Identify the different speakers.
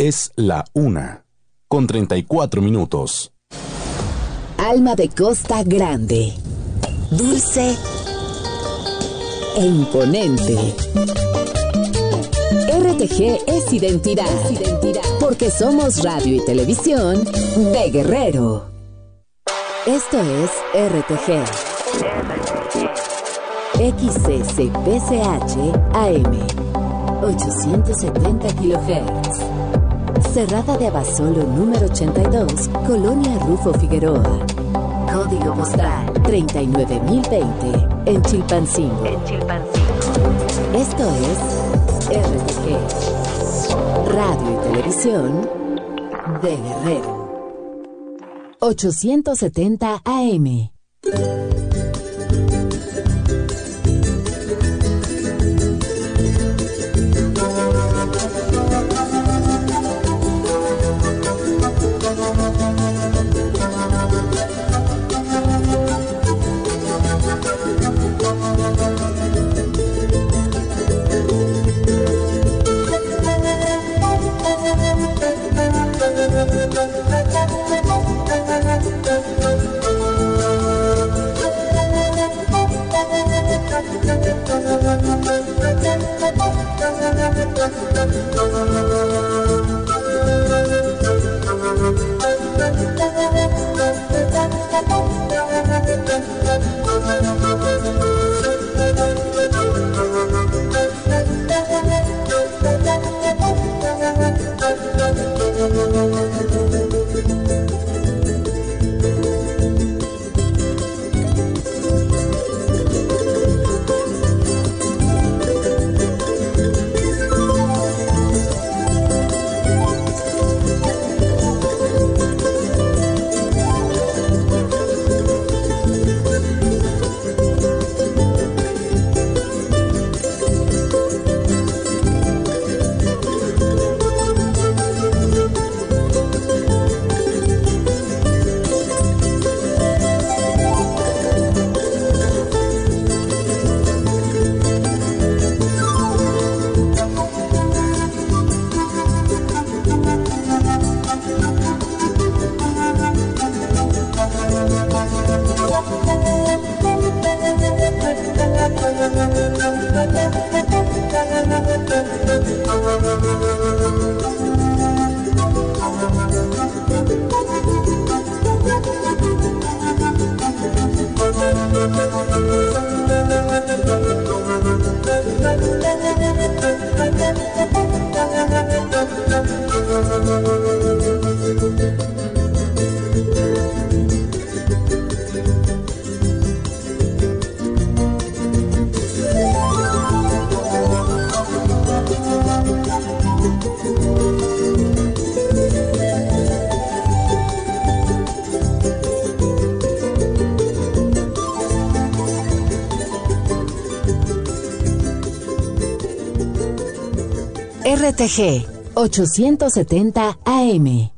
Speaker 1: Es la 1:34.
Speaker 2: Alma de Costa Grande, dulce e imponente. RTG es identidad, porque somos radio y televisión de Guerrero. Esto es RTG. XCCPCH AM 870 kHz. Cerrada de Abasolo número 82, Colonia Rufo Figueroa. Código postal 39020 en Chilpancingo. Esto es RTG, radio y televisión de Guerrero. 870 AM. RTG 870 AM.